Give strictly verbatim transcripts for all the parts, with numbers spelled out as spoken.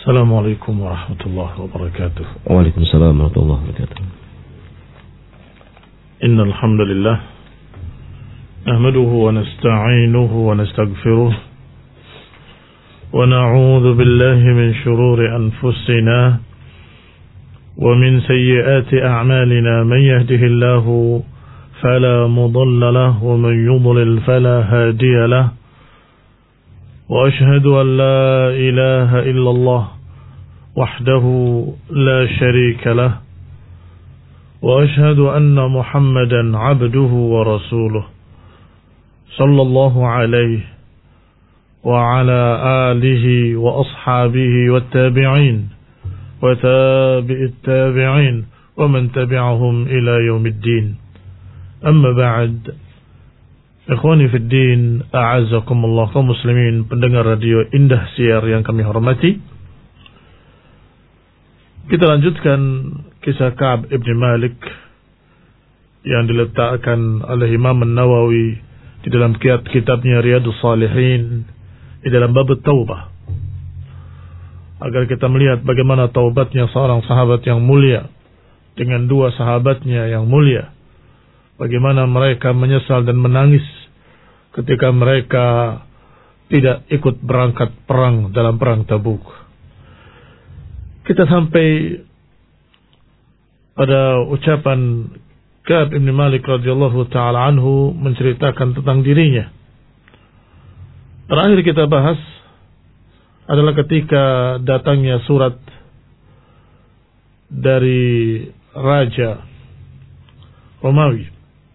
Assalamualaikum warahmatullahi wabarakatuh. Waalaikumsalam warahmatullahi wabarakatuh. Innal hamdalillah nahmaduhu wa nasta'inuhu wa nastaghfiruh wa na'udzu billahi min shururi anfusina wa min sayyiati a'malina man yahdihillahu fala mudilla lahu wa man yudlil fala hadiya lahu. وأشهد أن لا إله إلا الله وحده لا شريك له وأشهد أن محمدا عبده ورسوله صلى الله عليه وعلى آله وأصحابه والتابعين وتابع التابعين ومن تبعهم إلى يوم الدين. أما بعد, Ikhwani fi din, a'azzakumullah, kaum muslimin pendengar radio Indah Siar yang kami hormati. Kita lanjutkan kisah Ka'ab ibn Malik yang diletakkan oleh Imam An-Nawawi di dalam kitabnya Riyadhus Shalihin di dalam bab taubah, agar kita melihat bagaimana taubatnya seorang sahabat yang mulia dengan dua sahabatnya yang mulia. Bagaimana mereka menyesal dan menangis ketika mereka tidak ikut berangkat perang dalam perang Tabuk. Kita sampai pada ucapan Ka'ab ibn Malik radhiyallahu ta'ala anhu menceritakan tentang dirinya. Terakhir kita bahas adalah ketika datangnya surat dari Raja Romawi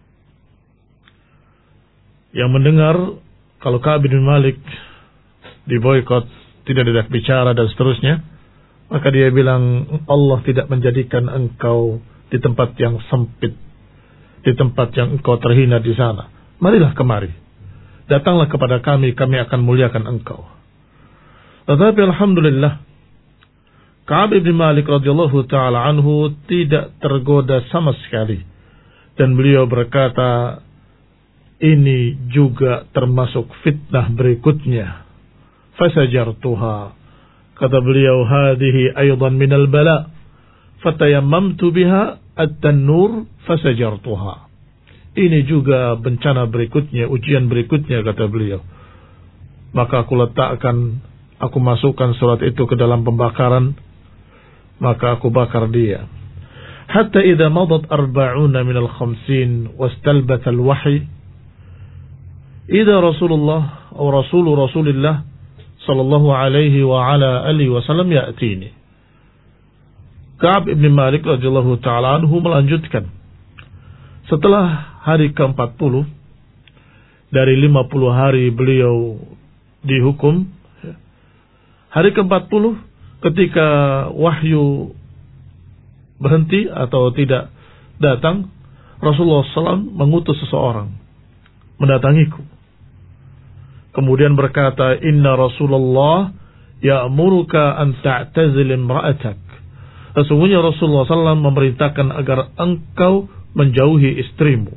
yang mendengar kalau Ka'ab bin Malik diboikot, tidak diajak bicara dan seterusnya, maka dia bilang, Allah tidak menjadikan engkau di tempat yang sempit, di tempat yang engkau terhina di sana. Marilah kemari, datanglah kepada kami, kami akan muliakan engkau. Tetapi alhamdulillah, Ka'ab bin Malik radhiyallahu ta'ala anhu tidak tergoda sama sekali, dan beliau berkata, ini juga termasuk fitnah berikutnya. Fasajartuha, kata beliau, hadhihi aydan minal bala, fatayammamtu biha at-tannur fasajartuha. Ini juga bencana berikutnya, ujian berikutnya, kata beliau. Maka aku letakkan, aku masukkan surat itu ke dalam pembakaran, maka aku bakar dia. Hatta idza madat arba'una minal khamsin wastalbat al-wahy, idza Rasulullah atau Rasul Rasulillah sallallahu alaihi wa ala alihi wasallam ya'tini. Ka'ab ibn Malik radhiyallahu ta'ala anhu melanjutkan, setelah hari ke empat puluh dari lima puluh hari beliau dihukum, hari ke empat puluh ketika wahyu berhenti atau tidak datang, Rasulullah sallallahu alaihi wasallam mengutus seseorang mendatangiku. Kemudian berkata, inna Rasulullah ya'muruka an ta'tazil imra'atak. Sesungguhnya Rasulullah sallallahu alaihi wasallam memerintahkan agar engkau menjauhi istrimu.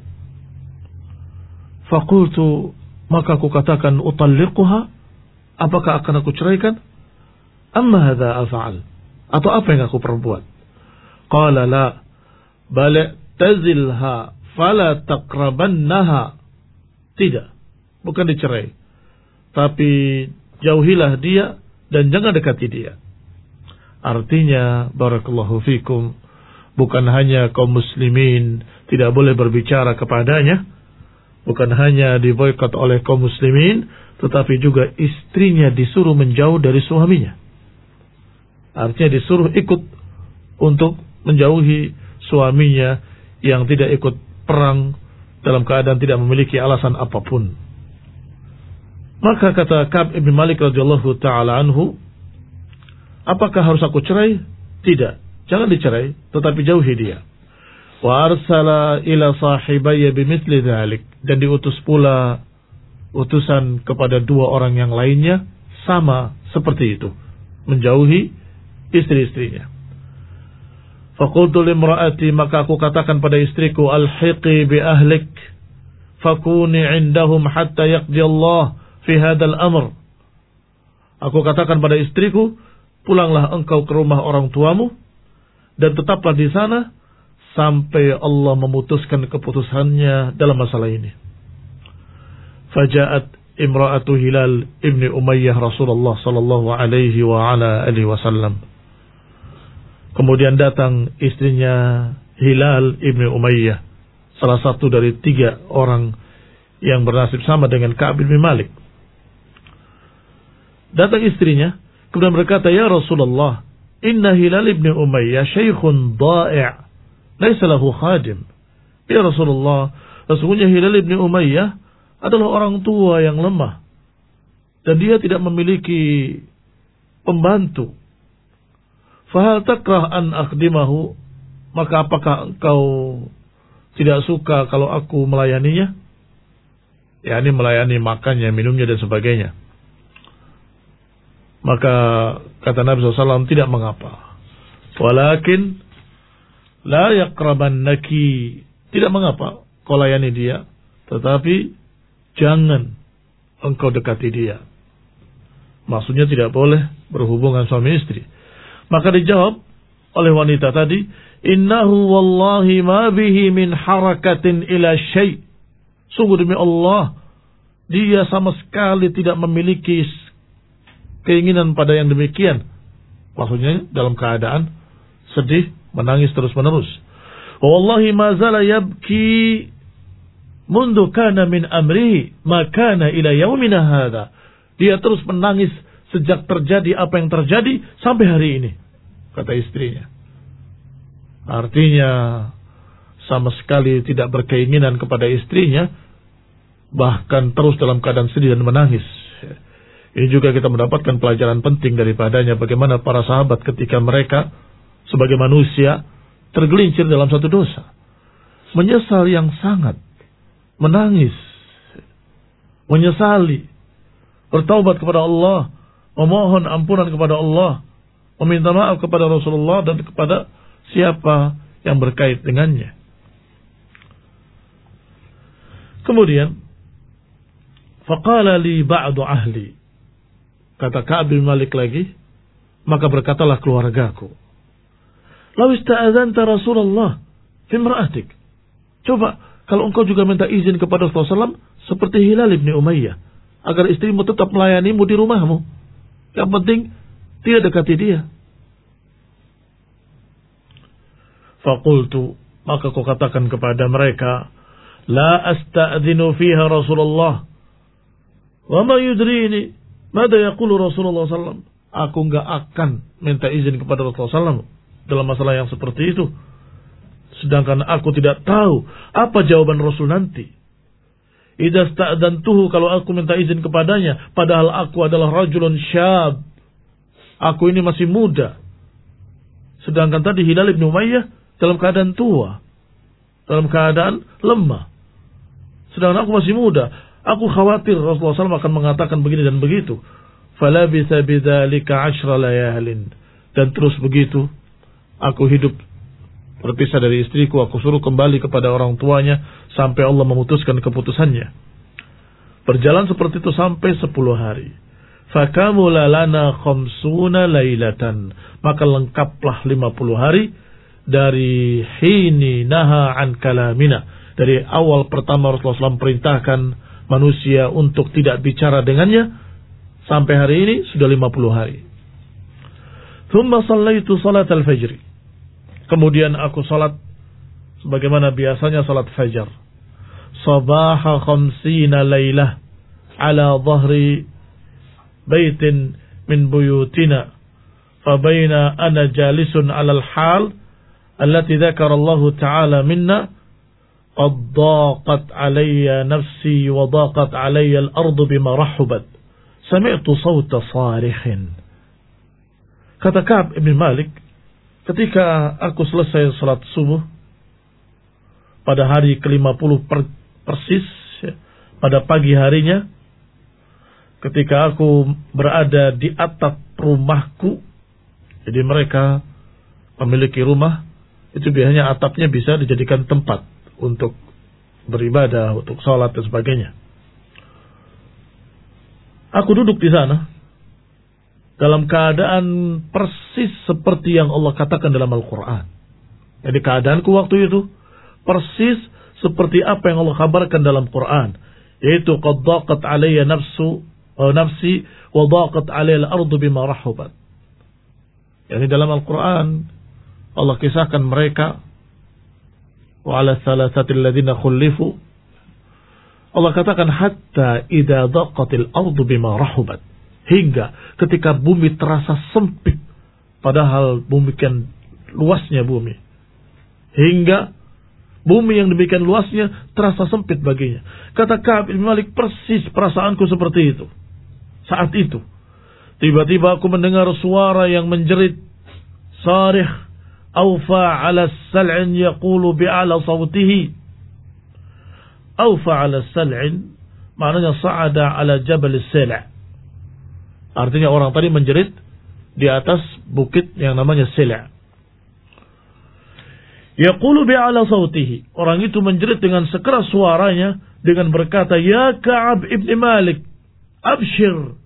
Faqultu, maka aku katakan, utalliquha, apakah akan aku ceraikan? Amma hadha af'al, atau apa yang aku perbuat? Qala la, bal tazilha fala taqrabannaha. Tidak, bukan dicerai, tapi jauhilah dia dan jangan dekati dia. Artinya, barakallahu fikum, bukan hanya kaum muslimin tidak boleh berbicara kepadanya, bukan hanya diboikot oleh kaum muslimin, tetapi juga istrinya disuruh menjauh dari suaminya. Artinya disuruh ikut untuk menjauhi suaminya yang tidak ikut perang dalam keadaan tidak memiliki alasan apapun. Maka kata Ka'ab ibn Malik radhiyallahu ta'ala anhu, apakah harus aku cerai? Tidak, jangan dicerai, tetapi jauhi dia. Wa arsala ila sahibayya bimithli dzalik, dan diutus pula utusan kepada dua orang yang lainnya sama seperti itu, menjauhi istri-istrinya. Faqultu limra'ati, maka aku katakan pada istriku, alhiqi bi ahlik fakuni indahum hatta yaqdi Allah fi hadzal amr. Aku katakan pada istriku, pulanglah engkau ke rumah orang tuamu dan tetaplah di sana sampai Allah memutuskan keputusannya dalam masalah ini. Faja'at imra'atu Hilal ibni Umayyah Rasulullah sallallahu alaihi wa ala alihi wasallam. Kemudian datang istrinya Hilal ibni Umayyah, salah satu dari tiga orang yang bernasib sama dengan Ka'ab bin Malik. Datang istrinya, kemudian berkata, "Ya Rasulullah, inna Hilal ibn Umayyah syaikhun dha'i' laisa lahu khadim." Ya Rasulullah, sesungguhnya Hilal ibn Umayyah adalah orang tua yang lemah dan dia tidak memiliki pembantu. Fahal takrah an akhdimahu, maka apakah engkau tidak suka kalau aku melayaninya? Ya, ini melayani makannya, minumnya dan sebagainya. Maka kata Nabi shallallahu alaihi wasallam, tidak mengapa. Walakin la yaqrabannaki, tidak mengapa kau layani dia, tetapi jangan engkau dekati dia. Maksudnya tidak boleh berhubungan suami istri. Maka dijawab oleh wanita tadi, innahu wallahi ma bihi min harakatin ila syai'. Sungguh demi Allah, dia sama sekali tidak memiliki keinginan pada yang demikian. Maksudnya dalam keadaan sedih, menangis terus-menerus. Wallahi ma zala yabki mundu kana min amrihi ma kana ila yaumina hadha. Dia terus menangis sejak terjadi apa yang terjadi sampai hari ini, kata istrinya. Artinya sama sekali tidak berkeinginan kepada istrinya, bahkan terus dalam keadaan sedih dan menangis. Ini juga kita mendapatkan pelajaran penting daripadanya, bagaimana para sahabat ketika mereka sebagai manusia tergelincir dalam satu dosa, menyesal yang sangat, menangis, menyesali, bertaubat kepada Allah, memohon ampunan kepada Allah, meminta maaf kepada Rasulullah dan kepada siapa yang berkait dengannya. Kemudian, faqala li ba'du ahli, kata Ka'ab bin Malik lagi, maka berkatalah keluargaku, law ista'adzanta Rasulullah fi imra'atik. Coba kalau engkau juga minta izin kepada Rasulullah shallallahu alaihi wasallam seperti Hilal bin Umayyah, agar istrimu tetap melayanimu di rumahmu. Yang penting tidak dekati dia. Faqultu, maka ku katakan kepada mereka, la asta'dzinu fiha Rasulullah wa ma yudrini mada yaqulu Rasulullah sallallahu alaihi wasallam. Aku enggak akan minta izin kepada Rasulullah sallallahu alaihi wasallam dalam masalah yang seperti itu, sedangkan aku tidak tahu apa jawaban Rasul nanti. Idza sta'dantuhu, kalau aku minta izin kepadanya, padahal aku adalah rajulun syab, aku ini masih muda. Sedangkan tadi Hilal bin Umayyah dalam keadaan tua, dalam keadaan lemah. Sedangkan aku masih muda. Aku khawatir Rasulullah shallallahu alaihi wasallam akan mengatakan begini dan begitu. Falabitha bidzalika ashra layalin. Dan terus begitu, aku hidup berpisah dari istriku, aku suruh kembali kepada orang tuanya sampai Allah memutuskan keputusannya. Berjalan seperti itu sampai sepuluh hari. Fakamula lana khamsuna lailatan. Maka lengkaplah lima puluh hari dari hini naha an kalamina. Dari awal pertama Rasulullah shallallahu alaihi wasallam perintahkan manusia untuk tidak bicara dengannya, sampai hari ini sudah lima puluh hari. Thumma sallaitu salat al-fajr. Kemudian aku salat sebagaimana biasanya salat fajar. Sabaha khamsina laylah ala dhahri baitin min buyutina. Fabaina ana jalisun ala al-hal allati dzakara Allah Ta'ala minna qad daqat alayya nafsi wa daqat alayya al-ardu bima rahubat. Sami'tu sawta sarikhin. Kata Ka'ab bin Malik, ketika aku selesai salat subuh pada hari ke lima puluh per, persis, ya, pada pagi harinya, ketika aku berada di atap rumahku, jadi mereka memiliki rumah, itu biasanya atapnya bisa dijadikan tempat untuk beribadah, untuk sholat dan sebagainya. Aku duduk di sana, dalam keadaan persis seperti yang Allah katakan dalam Al-Quran. Jadi keadaanku waktu itu persis seperti apa yang Allah kabarkan dalam Quran, yaitu qad daqat alayya nafsu wa nafsi wa daqat alayya al-ardu bima rahubat. Yani dalam Al-Quran Allah kisahkan mereka wa ala thalathati alladhina khulifu. Allah katakan hatta idza daqatil ardu bima rahubat, hingga ketika bumi terasa sempit padahal demikian luasnya bumi, hingga bumi yang demikian luasnya terasa sempit baginya. Kata Ka'ab bin Malik, persis perasaanku seperti itu. Saat itu, tiba-tiba aku mendengar suara yang menjerit, sarih, awfa ala sal'in yaqulu bi'ala sawtihi. Awfa ala sal'in, maknanya sa'ada ala jabal sila'. Artinya orang tadi menjerit di atas bukit yang namanya Sila'. Yaqulu bi'ala sautihi. Orang itu menjerit dengan sekeras suaranya dengan berkata, "Ya Ka'ab ibn Malik, abshir."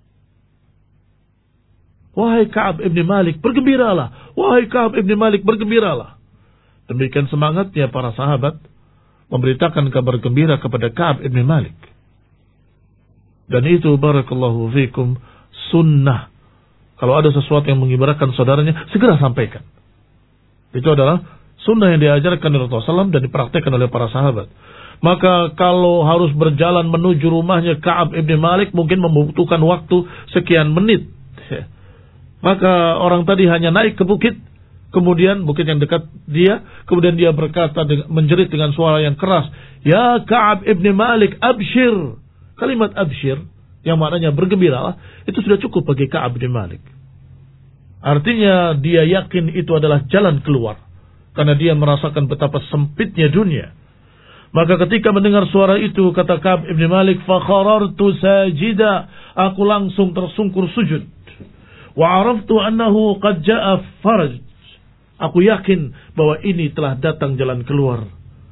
Wahai Ka'ab ibn Malik, bergembiralah. Wahai Ka'ab ibn Malik, bergembiralah. Demikian semangatnya para sahabat memberitakan kabar gembira kepada Ka'ab ibn Malik. Dan itu barakallahu fikum sunnah. Kalau ada sesuatu yang menggembirakan saudaranya, segera sampaikan. Itu adalah sunnah yang diajarkan oleh Rasulullah shallallahu alaihi wasallam dan dipraktikkan oleh para sahabat. Maka kalau harus berjalan menuju rumahnya Ka'ab ibn Malik mungkin membutuhkan waktu sekian menit. Maka orang tadi hanya naik ke bukit, kemudian bukit yang dekat dia, kemudian dia berkata menjerit dengan suara yang keras, "Ya Ka'ab ibn Malik, abshir." Kalimat abshir yang maknanya bergembiralah itu sudah cukup bagi Ka'ab ibn Malik. Artinya dia yakin itu adalah jalan keluar. Karena dia merasakan betapa sempitnya dunia. Maka ketika mendengar suara itu, kata Ka'ab ibn Malik, fakharartu sajida, aku langsung tersungkur sujud. Wa araftu annahu qad ja'a faraj, aku yakin bahwa ini telah datang jalan keluar.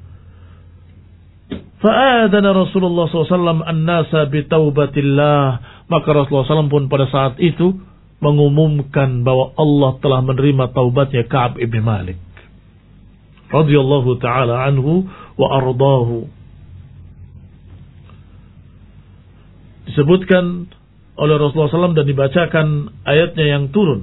Fa'adana Rasulullah shallallahu alaihi wasallam an-nasa bitaubatillah, maka Rasulullah shallallahu alaihi wasallam pun pada saat itu mengumumkan bahwa Allah telah menerima taubatnya Ka'ab ibn Malik radhiyallahu ta'ala anhu wa ardahu. Disebutkan oleh Rasulullah shallallahu alaihi wasallam dan dibacakan ayatnya yang turun.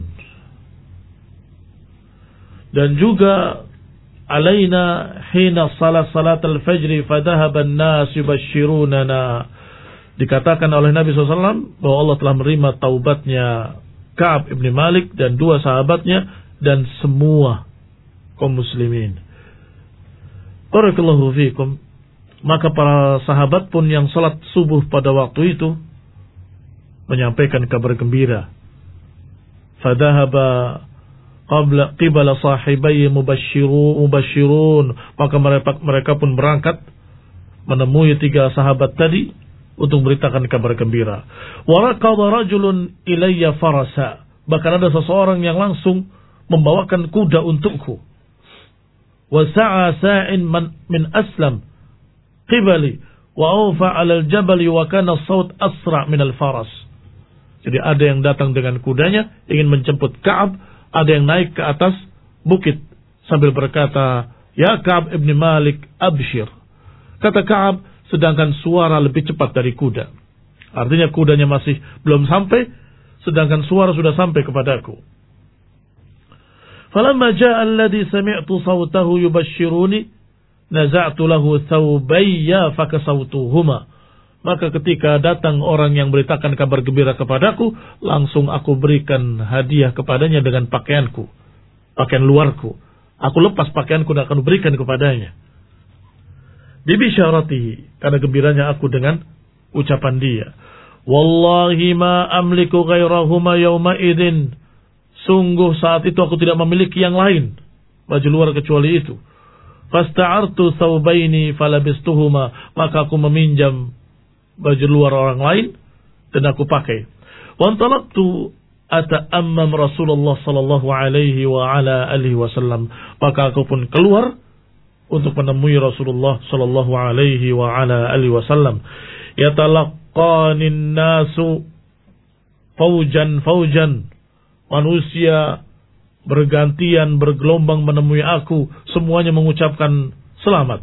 Dan juga alaina hina salat salat al-fajr fadhahaba an-nas yubashshirunana. Dikatakan oleh Nabi shallallahu alaihi wasallam bahwa Allah telah menerima taubatnya Ka'ab ibn Malik dan dua sahabatnya dan semua kaum muslimin. Barakallahu fiikum. Maka para sahabat pun yang salat subuh pada waktu itu menyampaikan kabar gembira. Fadhahaba qabla qibala sahibai mubashshirun mubashshirun, maka mereka mereka pun berangkat menemui tiga sahabat tadi untuk beritakan kabar gembira. Wa raqada rajulun ilayya farasa, bahkan ada seseorang yang langsung membawakan kuda untukku. Wa sa'a sa'in min aslam qibali wa awfa 'ala al-jabal wa kana as-saut asra' min al-faras. Jadi ada yang datang dengan kudanya ingin menjemput Ka'ab, ada yang naik ke atas bukit sambil berkata, "Ya Ka'ab ibn Malik, abshir." Kata Ka'ab, sedangkan suara lebih cepat dari kuda. Artinya kudanya masih belum sampai, sedangkan suara sudah sampai kepadaku. Falamma ja'a alladhi sami'tu sawtahu yubashshiruni naza'tu lahu thawbayya fakasawtuhuma. Maka ketika datang orang yang beritakan kabar gembira kepadaku, langsung aku berikan hadiah kepadanya dengan pakaianku, pakaian luarku. Aku lepas pakaianku dan akan berikan kepadanya. Bibisyaratihi, karena gembiranya aku dengan ucapan dia. Wallahi ma amliku ghairahuma yawma idin. Sungguh saat itu aku tidak memiliki yang lain baju luar kecuali itu. Fasta'artu thawbaini falabistuhuma, maka aku meminjam baju luar orang lain dan aku pakai. Wa antalaqtu ata'ammam Rasulullah sallallahu alaihi wa ala alihi wasallam, maka aku pun keluar untuk menemui Rasulullah sallallahu alaihi wa ala alihi wasallam. Yatalaqqanin nasu faujan faujan, manusia bergantian bergelombang menemui aku, semuanya mengucapkan selamat.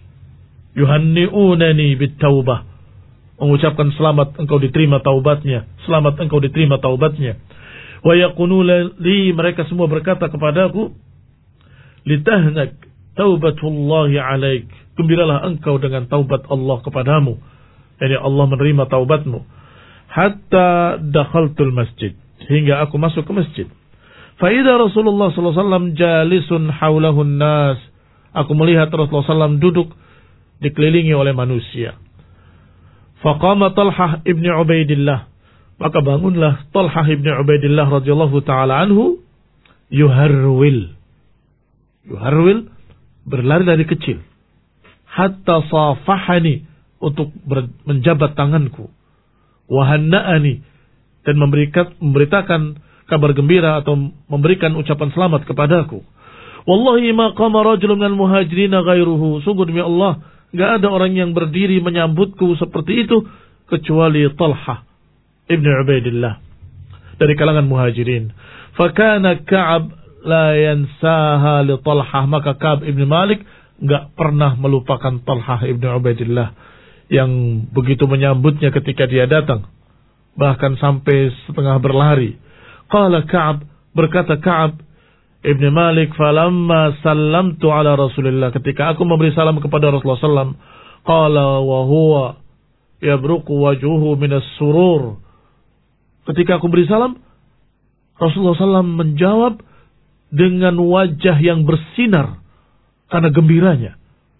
Yuhanni'unani bitaubah, mengucapkan selamat engkau diterima taubatnya, selamat engkau diterima taubatnya. Wa yaquluna li, mereka semua berkata kepadaku, litahnak taubatullahi alaik, gembiralah engkau dengan taubat Allah kepadamu, yani Allah menerima taubatmu. Hatta dakhaltul masjid, hingga aku masuk ke masjid. Fa idza Rasulullah sallallahu alaihi wasallam jalisun haulahun nas, aku melihat Rasulullah sallallahu alaihi wasallam duduk dikelilingi oleh manusia. Faqama Talhah ibn Ubaidillah, maka bangunlah Talhah ibn Ubaidillah radhiyallahu taala anhu, yuharwil. Yuharwil, berlari dari kecil. Hatta safahani, untuk menjabat tanganku. Wahanna'ani, dan memberikan, memberitakan kabar gembira atau memberikan ucapan selamat kepadaku. Wallahi ma qama rajulun minal muhajirin ghairuhu, sungguh demi Allah, enggak ada orang yang berdiri menyambutku seperti itu kecuali Talhah ibn Ubaidillah dari kalangan muhajirin. Fakana Ka'ab la yansaha li Talhah, maka Ka'ab ibn Malik enggak pernah melupakan Talhah ibn Ubaidillah yang begitu menyambutnya ketika dia datang, bahkan sampai setengah berlari. Qala Ka'ab, berkata Ka'ab ibn Malik, falamma sallamtu ala Rasulillah, ketika aku memberi salam kepada Rasulullah sallallahu alaihi wasallam, qala wa huwa yabruqu wajhuhu minas surur, ketika aku beri salam, Rasulullah sallallahu alaihi wasallam menjawab dengan wajah yang bersinar karena gembiranya.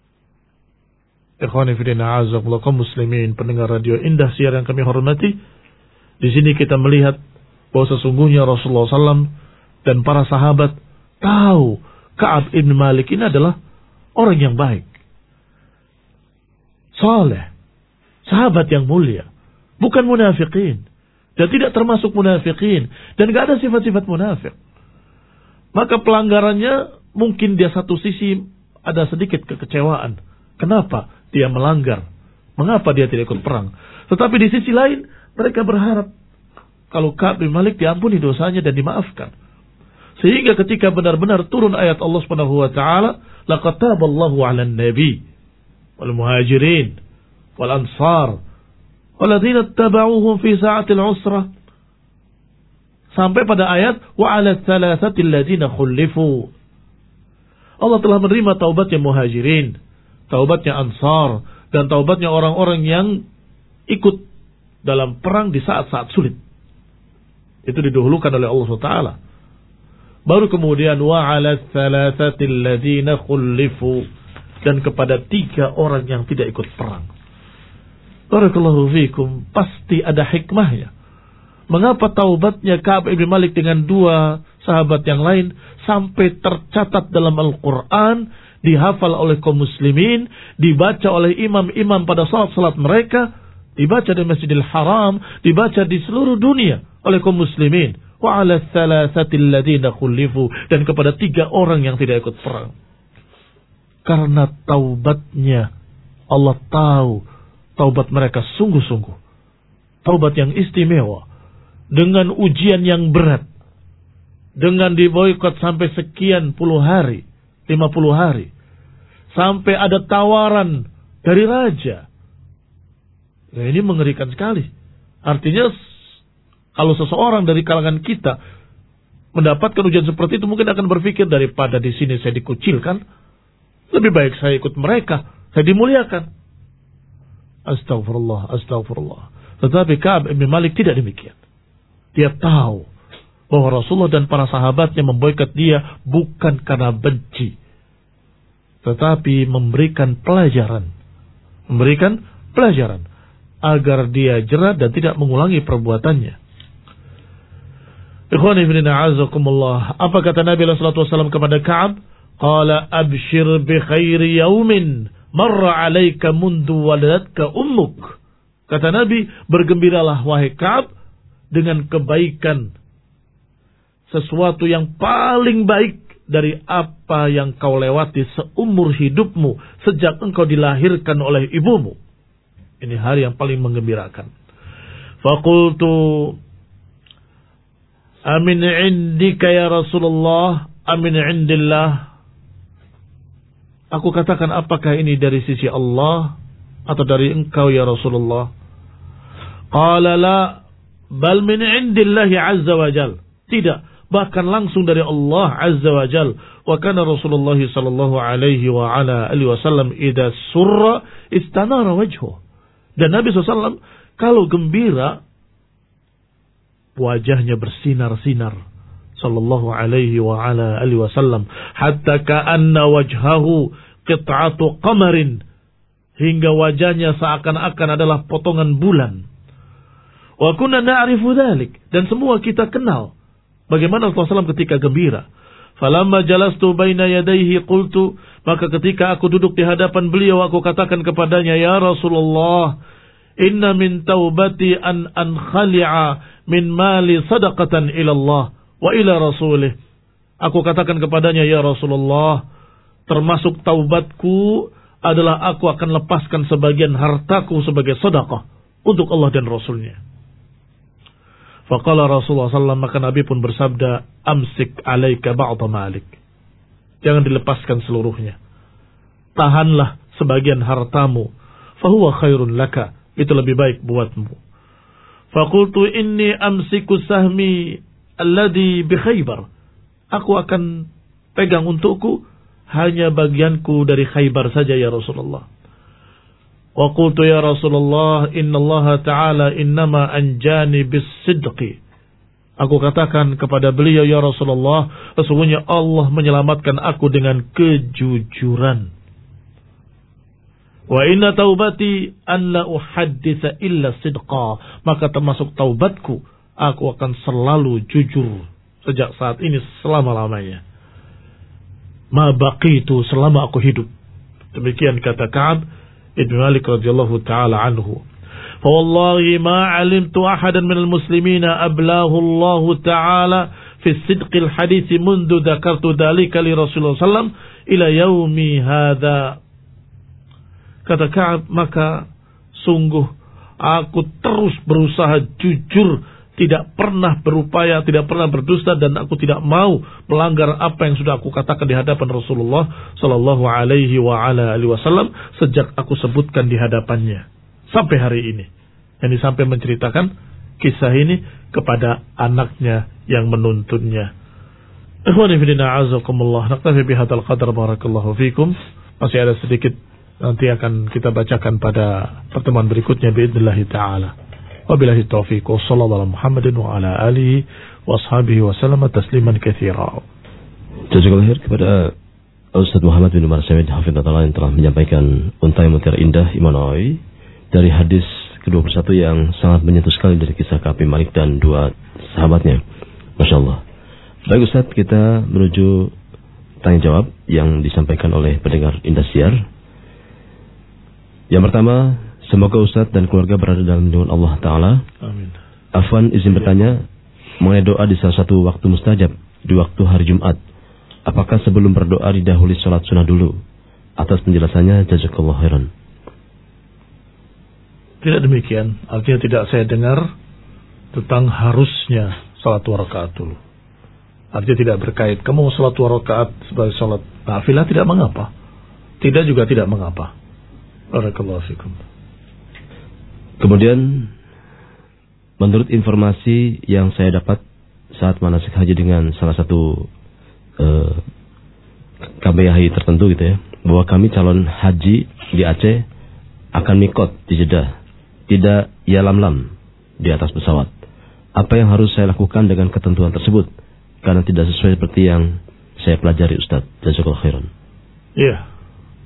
Ikhwani fillah, a'azakumullah, kaum muslimin, pendengar radio Indah Siar yang kami hormati, di sini kita melihat bahwa sesungguhnya Rasulullah sallallahu alaihi wasallam dan para sahabat tahu Ka'ab ibn Malik ini adalah orang yang baik, saleh, sahabat yang mulia, bukan munafikin, dan tidak termasuk munafikin, dan tidak ada sifat-sifat munafik. Maka pelanggarannya mungkin dia satu sisi ada sedikit kekecewaan. Kenapa dia melanggar? Mengapa dia tidak ikut perang? Tetapi di sisi lain mereka berharap kalau Ka'ab bin Malik diampuni dosanya dan dimaafkan. Sehingga ketika benar-benar turun ayat Allah Subhanahu wa taala, laqad taballahu 'alan nabi wal muhajirin wal ansar walladzina ittaba'uuhum fi sa'atil 'usrah, sampai pada ayat wa 'ala tsalatsatil ladzina khulifu. Allah telah menerima taubatnya muhajirin, taubatnya ansar, dan taubatnya orang-orang yang ikut dalam perang di saat-saat sulit. Itu didahulukan oleh Allah subhanahu wa taala. Baru kemudian wa 'ala tsalatsatil ladzina khulifu, dan kepada tiga orang yang tidak ikut perang. Barakallahu fikum, pasti ada hikmahnya. Mengapa taubatnya Ka'ab ibn Malik dengan dua sahabat yang lain sampai tercatat dalam Al-Quran, dihafal oleh kaum muslimin, dibaca oleh imam-imam pada salat-salat mereka, dibaca di Masjidil Haram, dibaca di seluruh dunia oleh kaum muslimin. Wa 'ala tsalatsatil ladzina khulifu, dan kepada tiga orang yang tidak ikut perang. Karena taubatnya, Allah tahu taubat mereka sungguh-sungguh, taubat yang istimewa, dengan ujian yang berat, dengan diboikot sampai sekian puluh hari, lima puluh hari, sampai ada tawaran dari raja. Nah, ini mengerikan sekali. Artinya kalau seseorang dari kalangan kita mendapatkan ujian seperti itu, mungkin akan berpikir, daripada di sini saya dikucilkan, lebih baik saya ikut mereka, saya dimuliakan. Astagfirullah, astagfirullah. Tetapi Ka'ab ibn Malik tidak demikian. Dia tahu bahwa Rasulullah dan para sahabatnya memboikot dia bukan karena benci, tetapi memberikan pelajaran, memberikan pelajaran agar dia jerah dan tidak mengulangi perbuatannya. Ikhwani fillah, a'azakumullah. Apa kata Nabi sallallahu alaihi wasallam kepada Ka'ab? Qala abshir bi khairi yaumin marra 'alaika mundu waladatka ummuk. Kata Nabi, bergembiralah wahai Ka'ab dengan kebaikan, sesuatu yang paling baik dari apa yang kau lewati seumur hidupmu sejak engkau dilahirkan oleh ibumu. Ini hari yang paling menggembirakan. Faqultu amin indika ya Rasulullah, amin indillah. Aku katakan, apakah ini dari sisi Allah atau dari engkau ya Rasulullah? Qala la, bal min indillahi azza wa jal. Tidak, bahkan langsung dari Allah azza wa jal. Wa kana Rasulullah sallallahu alaihi wa ala alihi wasallam idza surra istanara wajhuh. Dan Nabi sallallahu alaihi wasallam kalau gembira wajahnya bersinar-sinar sallallahu alaihi wa ala alihi wasallam, hatta ka'anna wajhahu qit'atu qamarin, hingga wajahnya seakan-akan adalah potongan bulan. Wa kunna na'rifu dzalik, dan semua kita kenal bagaimana Rasulullah sallallahu alaihi wasallam ketika gembira. Falamma jalastu baina yadayhi qultu, maka ketika aku duduk di hadapan beliau aku katakan kepadanya, ya Rasulullah, inna min taubati an ankhali'a min mali sadaqatan ila Allah wa ila rasulih. Aku katakan kepadanya, ya Rasulullah, termasuk taubatku adalah aku akan lepaskan sebagian hartaku sebagai sedekah untuk Allah dan Rasulnya. Faqala Rasulullah sallallahu alaihi wasallam, maka Nabi pun bersabda, amsik alaika ba'da malik. Jangan dilepaskan seluruhnya. Tahanlah sebagian hartamu. Fahuwa khairun laka. Itu lebih baik buatmu. Faqultu inni amsiku sahmi alladhi bi Khaybar. Aku akan pegang untukku hanya bagianku dari Khaybar saja ya Rasulullah. Wa qultu ya Rasulullah, inna Allah ta'ala innama anjani bis sidqi. Aku katakan kepada beliau, ya Rasulullah, sesungguhnya Allah menyelamatkan aku dengan kejujuran. Wa inna taubati an la uhadditsa illa sidqa. Maka termasuk taubatku, aku akan selalu jujur sejak saat ini selama-lamanya. Ma baqitu, selama aku hidup. Demikian kata Ka'ab Ibn Malik radhiyallahu ta'ala anhu. Fa wallahi ma alimtu ahadan minal muslimina ablahu Allah ta'ala fi sidqil hadits mundu dzakartu dzalika li Rasulullah sallallahu alaihi wasallam ila yaumi hadza. Kata Ka'ab, maka sungguh aku terus berusaha jujur, tidak pernah berupaya, tidak pernah berdusta, dan aku tidak mau melanggar apa yang sudah aku katakan di hadapan Rasulullah sallallahu alaihi wa ala alihi wasallam sejak aku sebutkan di hadapannya sampai hari ini. Yani sampai menceritakan kisah ini kepada anaknya yang menuntunnya. Ikhwani fillah azakumullah, naktafi bihadzal qadar, barakallahu fikum. Masih ada sedikit nanti akan kita bacakan pada pertemuan berikutnya biidznillah taala. Wabillahi taufiq wa sallallahu ala Muhammadin wa ala alihi wa ashabihi wa sallama tasliman katsira. Jazakallahu khair kepada Ustaz Muhammad bin Umar Syamid hafizahullah yang telah menyampaikan untai mutiara indah Imanoi dari hadis ke dua puluh satu yang sangat menyentuh sekali dari kisah Ka'ab bin Malik dan dua sahabatnya. Masya Allah. Baik Ustaz, kita menuju tanya jawab yang disampaikan oleh pendengar Indosiar. Yang pertama, semoga Ustaz dan keluarga berada dalam lindungan Allah Ta'ala. Amin. Afwan izin bertanya mengenai doa di salah satu waktu mustajab di waktu hari Jumat. Apakah sebelum berdoa didahului sholat sunnah dulu? Atas penjelasannya, jazakallahu khairan. Tidak demikian. Artinya tidak saya dengar tentang harusnya sholat dua rakaat dulu. Artinya tidak berkait. Kamu sholat dua rakaat sebagai sholat nafilah tidak mengapa. Tidak juga tidak mengapa. Barakallahu fikum. Kemudian menurut informasi yang saya dapat saat manasik haji dengan salah satu uh, K B H I tertentu gitu ya, bahwa kami calon haji di Aceh akan mikot di Jeddah, tidak yalam-lam di atas pesawat. Apa yang harus saya lakukan dengan ketentuan tersebut? Karena tidak sesuai seperti yang saya pelajari Ustaz. Jazakallahu khairan. Iya.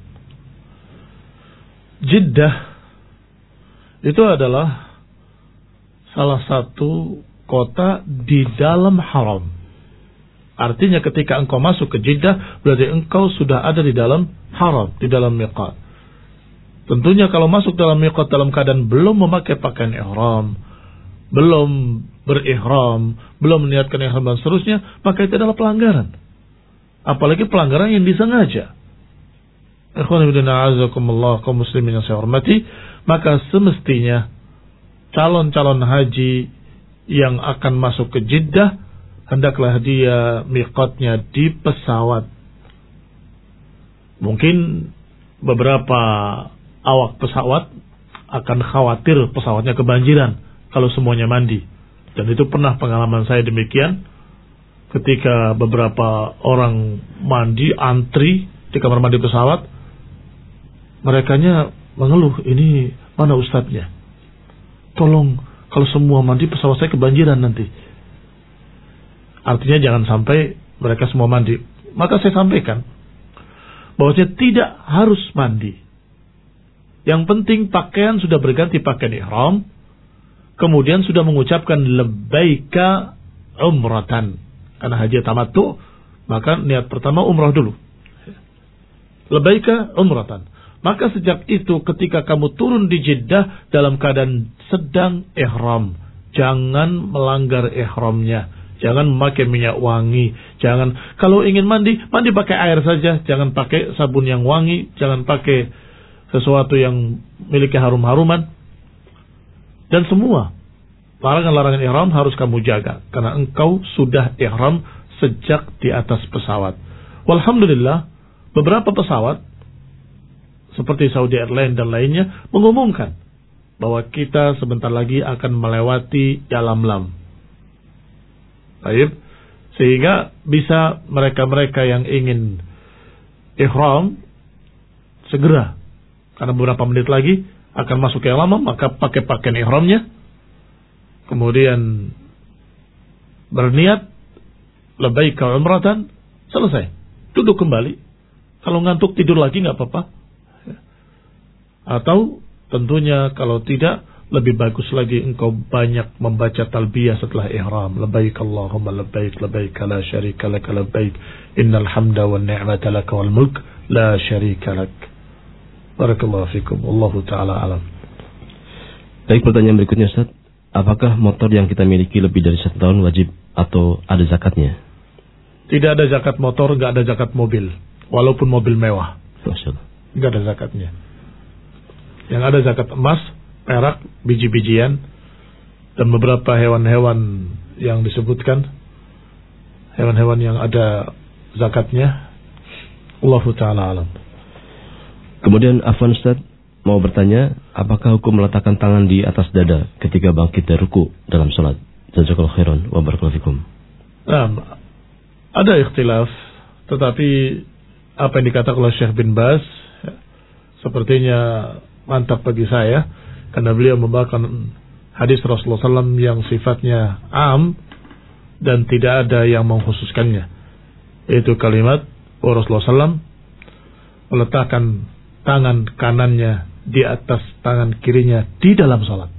Jeddah itu adalah salah satu kota di dalam haram. Artinya ketika engkau masuk ke Jeddah, berarti engkau sudah ada di dalam haram, di dalam miqat. Tentunya kalau masuk dalam miqat dalam keadaan belum memakai pakaian ihram, belum berihram, belum meniatkan ihram dan seterusnya, maka itu adalah pelanggaran. Apalagi pelanggaran yang disengaja. Ikhwan fillah a'azakumullah, kaum muslimin yang saya hormati, maka semestinya calon-calon haji yang akan masuk ke Jeddah hendaklah dia miqatnya di pesawat. Mungkin beberapa awak pesawat akan khawatir pesawatnya kebanjiran kalau semuanya mandi. Dan itu pernah pengalaman saya demikian. Ketika beberapa orang mandi, antri di kamar mandi pesawat, merekanya mengeluh, ini mana ustadznya? Tolong, kalau semua mandi pesawat saya kebanjiran nanti. Artinya jangan sampai mereka semua mandi. Maka saya sampaikan bahwasanya tidak harus mandi. Yang penting pakaian sudah berganti pakaian ihram, kemudian sudah mengucapkan labbaika umratan. Karena haji tamattu, maka niat pertama umrah dulu. Labbaika umratan. Maka sejak itu ketika kamu turun di Jeddah dalam keadaan sedang ihram, jangan melanggar ihramnya. Jangan memakai minyak wangi. Jangan, kalau ingin mandi, mandi pakai air saja. Jangan pakai sabun yang wangi. Jangan pakai sesuatu yang memiliki harum-haruman. Dan semua larangan-larangan ihram harus kamu jaga. Karena engkau sudah ihram sejak di atas pesawat. Walhamdulillah, beberapa pesawat seperti Saudi Airlines dan lainnya mengumumkan bahwa kita sebentar lagi akan melewati Yalamlam. Baik, sehingga bisa mereka-mereka yang ingin ihram segera, karena beberapa menit lagi akan masuk ke Yalamlam, maka pakai pakaian ihramnya, kemudian berniat labbaika umratan, selesai, duduk kembali. Kalau ngantuk tidur lagi nggak apa-apa. Atau tentunya kalau tidak, lebih bagus lagi engkau banyak membaca talbiyah setelah ihram. Labbaik Allahumma labbaik, labbaik la syarika lak, labbaik innal hamda wan ni'mata lak wal mulk la syarika lak. Barakallahu fikum. Wallahu taala alam. Baik, pertanyaan berikutnya Ustaz, apakah motor yang kita miliki lebih dari satu tahun wajib atau ada zakatnya? Tidak ada zakat motor, enggak ada zakat mobil, walaupun mobil mewah. Masyaallah. Enggak ada zakatnya. Yang ada zakat emas, perak, biji-bijian, dan beberapa hewan-hewan yang disebutkan, hewan-hewan yang ada zakatnya. Allahu ta'ala alam. Kemudian Afwan Ustaz mau bertanya, apakah hukum meletakkan tangan di atas dada ketika bangkit dari ruku dalam salat? Jazakallahu khairan wa barakallahu fikum. Nah, ada ikhtilaf, tetapi apa yang dikatakan oleh Syekh bin Baz sepertinya mantap bagi saya, karena beliau membawakan hadis Rasulullah shallallahu alaihi wasallam yang sifatnya am dan tidak ada yang mengkhususkannya. Itu kalimat Rasulullah shallallahu alaihi wasallam meletakkan tangan kanannya di atas tangan kirinya di dalam salat.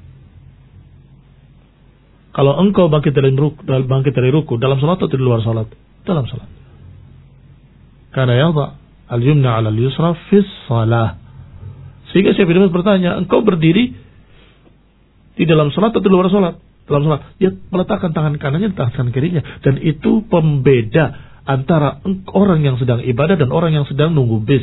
Kalau engkau bangkit dari ruku, bangkit dari ruku dalam salat atau di luar salat? Dalam salat. Karena yadha al-yumna 'ala al-yusra fi shalah. Sehingga saya bertanya, engkau berdiri di dalam salat atau di luar salat? Dalam salat. Dia meletakkan tangan kanannya di tangan kirinya. Dan itu pembeda antara orang yang sedang ibadah dan orang yang sedang nunggu bis.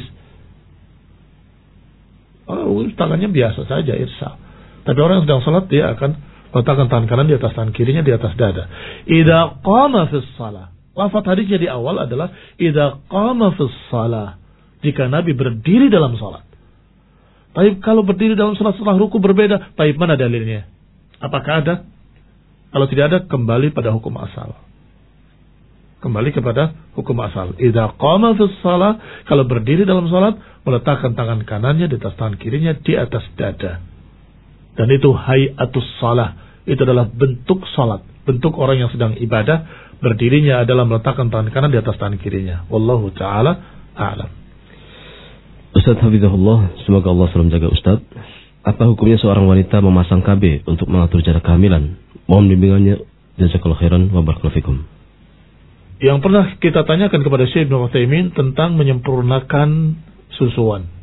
Oh, tangannya biasa saja, irsa. Tapi orang yang sedang salat, dia akan meletakkan tangan kanan di atas tangan kirinya di atas dada. Idza qama fis shalah. Lafaz hadisnya di awal adalah idza qama fis shalah. Jika Nabi berdiri dalam salat. Taib, kalau berdiri dalam salat setelah ruku berbeda. Taib, mana dalilnya? Apakah ada? Kalau tidak ada, kembali pada hukum asal. Kembali kepada hukum asal. Idza qama fis shalah, kalau berdiri dalam salat, meletakkan tangan kanannya di atas tangan kirinya di atas dada. Dan itu hayatus salah. Itu adalah bentuk salat, bentuk orang yang sedang ibadah. Berdirinya adalah meletakkan tangan kanan di atas tangan kirinya. Wallahu taala a'lam. Ustaz hafizahullah, semoga Allah selalu menjaga Ustaz. Apa hukumnya seorang wanita memasang K B untuk mengatur jarak kehamilan? Mohon bimbingannya. Jazakallahu khairan wa barakallahu fikum. Yang pernah kita tanyakan kepada Syekh Ibnu Utsaimin tentang menyempurnakan susuan.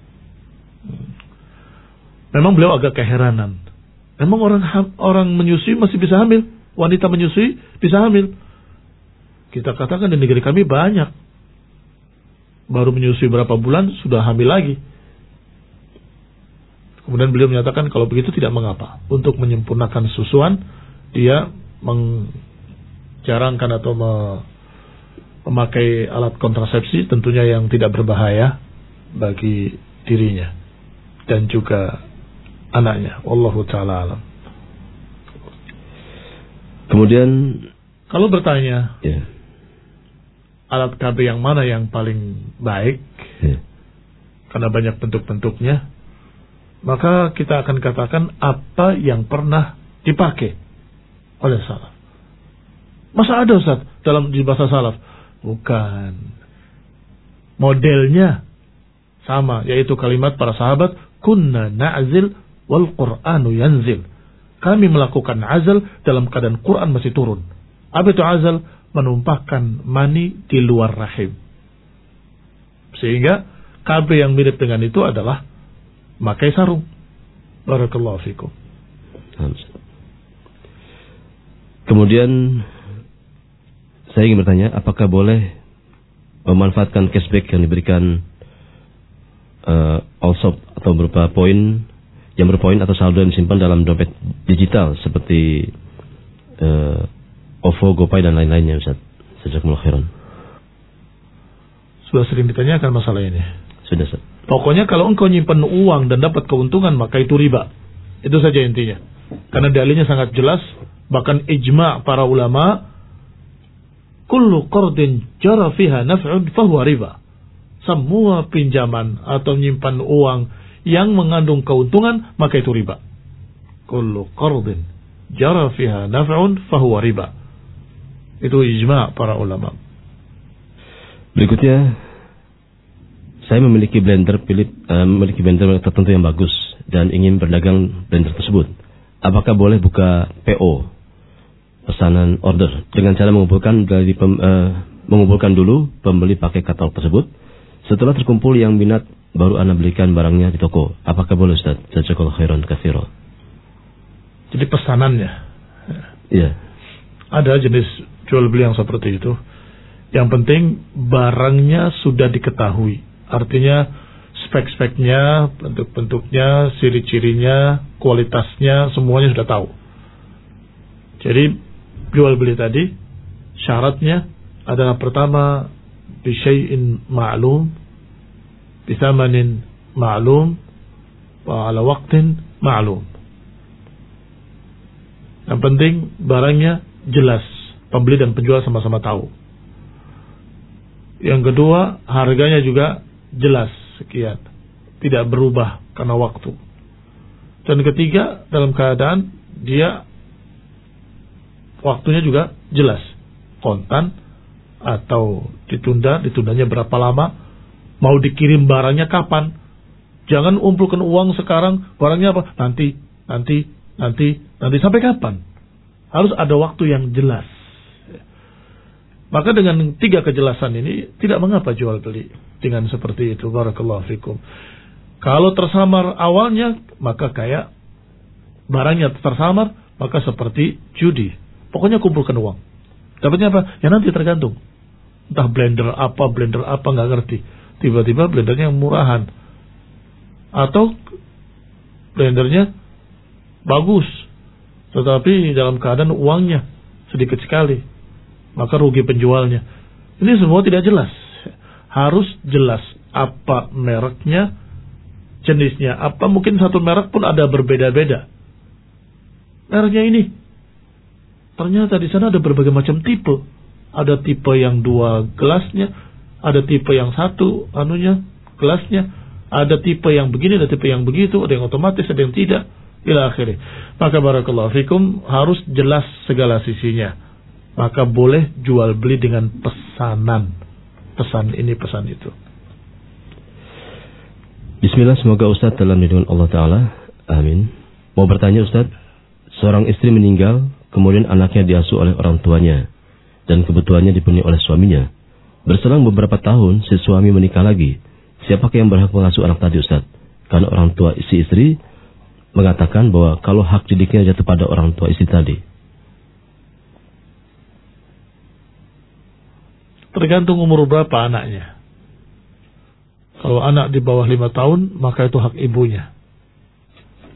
Memang beliau agak keheranan. Memang orang orang menyusui masih bisa hamil, wanita menyusui bisa hamil. Kita katakan di negeri kami banyak. Baru menyusui berapa bulan sudah hamil lagi. Kemudian beliau menyatakan kalau begitu tidak mengapa. Untuk menyempurnakan susuan, dia jarangkan atau me- memakai alat kontrasepsi, tentunya yang tidak berbahaya bagi dirinya dan juga anaknya. Wallahu ta'ala alam. Kemudian kalau bertanya, ya, alat K B yang mana yang paling baik, ya, karena banyak bentuk-bentuknya, maka kita akan katakan apa yang pernah dipakai oleh salaf. Masa ada Ustaz dalam di bahasa salaf? Bukan. Modelnya sama, yaitu kalimat para sahabat, kunna na'zil wal Qur'anu yanzil. Kami melakukan azal dalam keadaan Quran masih turun. Apa itu azal? Menumpahkan mani di luar rahim. Sehingga K B yang mirip dengan itu adalah memakai sarung. Barakallahu fikum. Kemudian saya ingin bertanya, apakah boleh memanfaatkan cashback yang diberikan uh, Allshop atau berupa poin yang berpoin atau saldo yang disimpan dalam dompet digital seperti uh, O V O, GoPay dan lain-lainnya, Ustaz? Jazakumullah khairan. Sudah sering ditanyakan masalah ini. Sudah, Ustaz. Pokoknya kalau engkau nyimpan uang dan dapat keuntungan, maka itu riba. Itu saja intinya. Karena dalilnya sangat jelas, bahkan ijma' para ulama, kullu qardin jara fiha naf'un fahuwa riba. Semua pinjaman atau menyimpan uang yang mengandung keuntungan, maka itu riba. Kullu qardin jara fiha naf'un fahuwa riba. Itu ijma' para ulama. Berikutnya, saya memiliki blender Philips, uh, memiliki blender tertentu yang bagus dan ingin berdagang blender tersebut. Apakah boleh buka P O, pesanan order, dengan cara mengumpulkan dari pem, uh, mengumpulkan dulu pembeli pakai katalog tersebut. Setelah terkumpul yang minat, baru Anda belikan barangnya di toko. Apakah boleh, Ustaz? Jazakallahu khairan katsira. Jadi pesanannya. Iya. Ada jenis jual beli yang seperti itu. Yang penting barangnya sudah diketahui. Artinya spek-speknya, bentuk-bentuknya, ciri-cirinya, kualitasnya, semuanya sudah tahu. Jadi jual beli tadi syaratnya adalah pertama bisyai'in ma'lum, bisamanin ma'lum, wa ala waqtin ma'lum. Yang penting barangnya jelas, pembeli dan penjual sama-sama tahu. Yang kedua, harganya juga jelas sekian, tidak berubah karena waktu. Dan ketiga, dalam keadaan dia waktunya juga jelas, kontan atau ditunda, ditundanya berapa lama, mau dikirim barangnya kapan. Jangan umpulkan uang sekarang, barangnya apa? Nanti, nanti, nanti, nanti sampai kapan? Harus ada waktu yang jelas. Maka dengan tiga kejelasan ini tidak mengapa jual beli dengan seperti itu. Barakallahu fikum. Kalau tersamar awalnya, maka kayak barangnya tersamar, maka seperti judi. Pokoknya kumpulkan uang. Dapatnya apa? Ya nanti tergantung. Entah blender apa, blender apa, nggak ngerti. Tiba-tiba blendernya yang murahan. Atau blendernya bagus, tetapi dalam keadaan uangnya sedikit sekali. Maka rugi penjualnya. Ini semua tidak jelas. Harus jelas apa mereknya, jenisnya apa. Mungkin satu merek pun ada berbeda-beda. Mereknya ini, ternyata di sana ada berbagai macam tipe. Ada tipe yang dua gelasnya, ada tipe yang satu anunya gelasnya, ada tipe yang begini, ada tipe yang begitu, ada yang otomatis, ada yang tidak, ila akhirnya. Maka barakallahu fikum, harus jelas segala sisinya. Maka boleh jual beli dengan pesanan. Pesan ini, pesan itu. Bismillah, semoga Ustaz dalam lindungan Allah Ta'ala. Amin. Mau bertanya Ustaz, seorang istri meninggal, kemudian anaknya diasuh oleh orang tuanya, dan kebutuhannya dipenuhi oleh suaminya. Berselang beberapa tahun, si suami menikah lagi. Siapakah yang berhak mengasuh anak tadi Ustaz? Karena orang tua si istri mengatakan bahwa kalau hak didiknya jatuh pada orang tua istri tadi. Tergantung umur berapa anaknya. Kalau anak di bawah lima tahun, maka itu hak ibunya.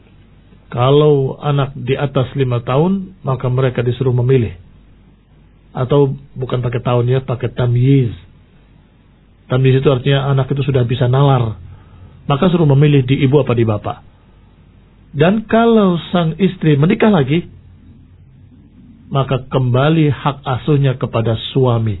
Kalau anak di atas lima tahun, maka mereka disuruh memilih. Atau bukan pakai tahun ya, pakai tamyiz. Tamyiz itu artinya anak itu sudah bisa nalar. Maka suruh memilih di ibu apa di bapak. Dan kalau sang istri menikah lagi, maka kembali hak asuhnya kepada suami.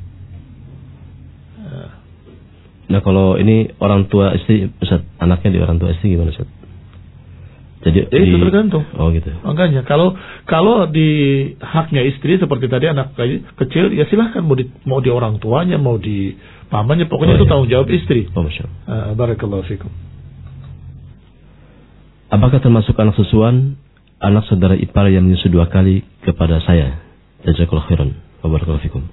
Nah kalau ini orang tua istri, Ustaz, anaknya di orang tua istri gimana, Ustaz? Jadi ya, itu di... tergantung. Oh gitu. Makanya kalau kalau di haknya istri seperti tadi anak kecil, ya silahkan mau di mau di orang tuanya, mau di pamannya, pokoknya oh, itu iya. tanggung jawab istri. Oh, Masya Allah. Uh, barakallahu fikum. Apakah termasuk anak susuan anak saudara ipar yang menyusu dua kali kepada saya? Jazakallahu khairan. Wa barakallahu fikum.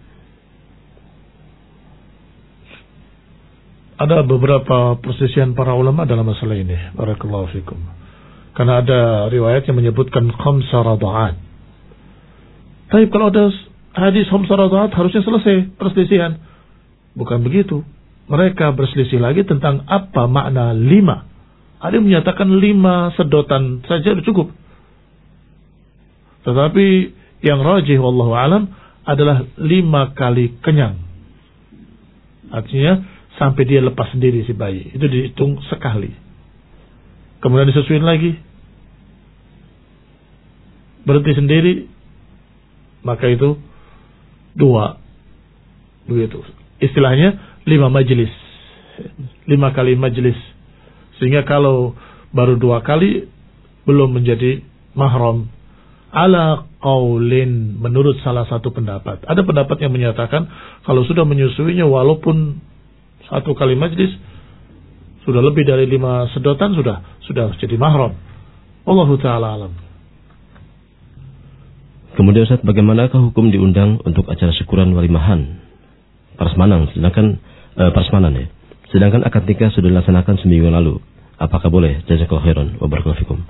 Ada beberapa perselisihan para ulama dalam masalah ini. Barakallahu fikum. Karena ada riwayat yang menyebutkan khamsa radha'at. Tapi kalau ada hadis khamsa radha'at harusnya selesai perselisihan. Bukan begitu. Mereka berselisih lagi tentang apa makna lima. Ada yang menyatakan lima sedotan saja cukup. Tetapi yang rajih wallahu alam adalah lima kali kenyang. Artinya sampai dia lepas sendiri si bayi. Itu dihitung sekali. Kemudian disesuaikan lagi. Berhenti sendiri. Maka itu dua. Begitu. Istilahnya lima majelis. Lima kali majelis. Sehingga kalau baru dua kali belum menjadi mahram. Ala qaulin, menurut salah satu pendapat. Ada pendapat yang menyatakan kalau sudah menyusuinya walaupun satu kali majlis sudah lebih dari lima sedotan sudah sudah jadi mahram. Wallahu taala alam. Kemudian Ustaz, bagaimanakah hukum diundang untuk acara syukuran walimahan prasmanan sedangkan eh, prasmanan ya. Sedangkan akad nikah sudah dilaksanakan seminggu lalu. Apakah boleh? Jazakallahu khairan wa barakallahu fikum.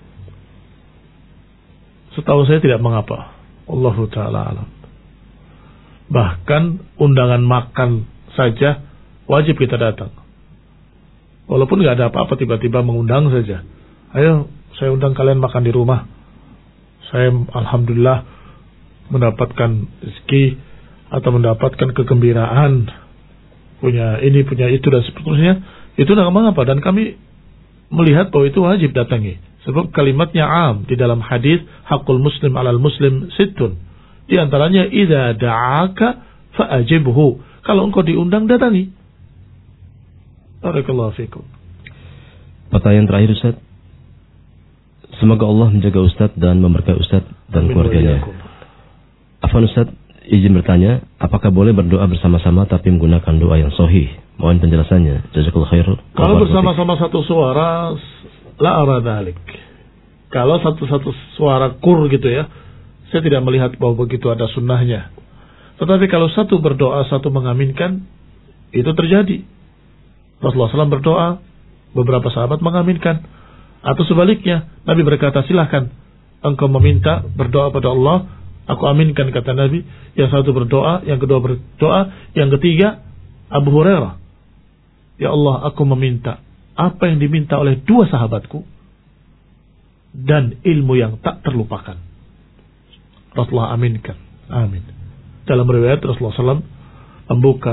Setahu saya tidak mengapa. Wallahu taala alam. Bahkan undangan makan saja wajib kita datang. Walaupun nggak ada apa-apa, tiba-tiba mengundang saja. Ayo, saya undang kalian makan di rumah. Saya alhamdulillah mendapatkan rezeki atau mendapatkan kegembiraan, punya ini, punya itu dan seterusnya. Itu nggak mengapa, dan kami melihat bahwa itu wajib datangi. Sebab kalimatnya am di dalam hadis hakul muslim alal muslim sittun. Di antaranya idza da'aka fa'ajibhu. Kalau engkau diundang, datangi. Barakallahu fikum. Pertanyaan terakhir, Ustaz. Semoga Allah menjaga Ustaz dan memberkahi Ustaz dan Amin keluarganya. Afwan Ustaz, izin bertanya, apakah boleh berdoa bersama-sama tapi menggunakan doa yang sahih? Mohon penjelasannya. Jazakallahu khair. Kalau bersama-sama satu suara, la ara dzalik. Kalau satu-satu suara kur gitu ya, saya tidak melihat bahwa begitu ada sunnahnya. Tetapi kalau satu berdoa, satu mengaminkan, itu terjadi. Rasulullah shallallahu alaihi wasallam berdoa, beberapa sahabat mengaminkan. Atau sebaliknya, Nabi berkata, silahkan engkau meminta, berdoa pada Allah, aku aminkan, kata Nabi. Yang satu berdoa, yang kedua berdoa, yang ketiga Abu Hurairah, ya Allah, aku meminta apa yang diminta oleh dua sahabatku dan ilmu yang tak terlupakan. Rasulullah aminkan. Amin. Dalam riwayat Rasulullah shallallahu alaihi wasallam membuka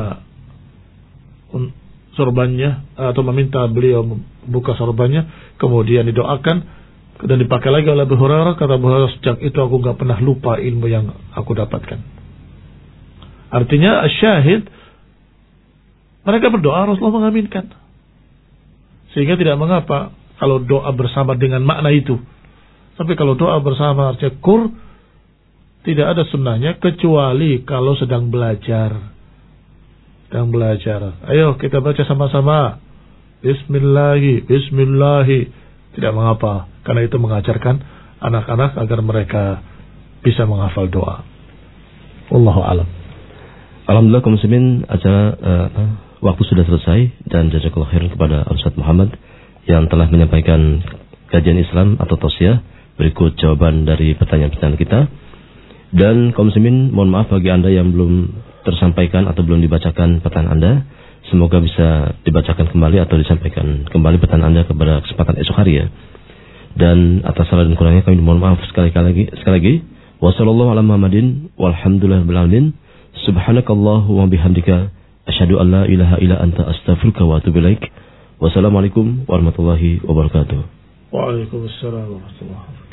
sorbannya atau meminta beliau membuka sorbannya, kemudian didoakan dan dipakai lagi oleh Abu Hurairah. Kata Abu Hurairah, sejak itu aku gak pernah lupa ilmu yang aku dapatkan. Artinya syahid, mereka berdoa, Rasulullah mengaminkan. Sehingga tidak mengapa kalau doa bersama dengan makna itu. Tapi kalau doa bersama artinya kur, tidak ada sunnahnya kecuali kalau sedang belajar. Sedang belajar. Ayo kita baca sama-sama. Bismillahi, Bismillahi. Tidak mengapa. Karena itu mengajarkan anak-anak agar mereka bisa menghafal doa. Wallahu a'lam. Alhamdulillah kaum muslimin, acara uh, waktu sudah selesai dan jazakallahu khairan kepada Ustaz Muhammad yang telah menyampaikan kajian Islam atau tausiah. Berikut jawaban dari pertanyaan-pertanyaan kita. Dan kaum muslimin, mohon maaf bagi Anda yang belum tersampaikan atau belum dibacakan pertanyaan Anda. Semoga bisa dibacakan kembali atau disampaikan kembali pertanyaan Anda kepada kesempatan esok hari ya. Dan atas salah dan kurangnya kami mohon maaf sekali lagi. Sekali lagi, Wa sallallahu ala Muhammadin walhamdulillahil alamin. Subhanakallahumma bihamdika asyhadu an la ilaha illa anta astaghfiruka wa atubu ilaik. Wassalamualaikum warahmatullahi wabarakatuh. Waalaikumsalam warahmatullahi wabarakatuh.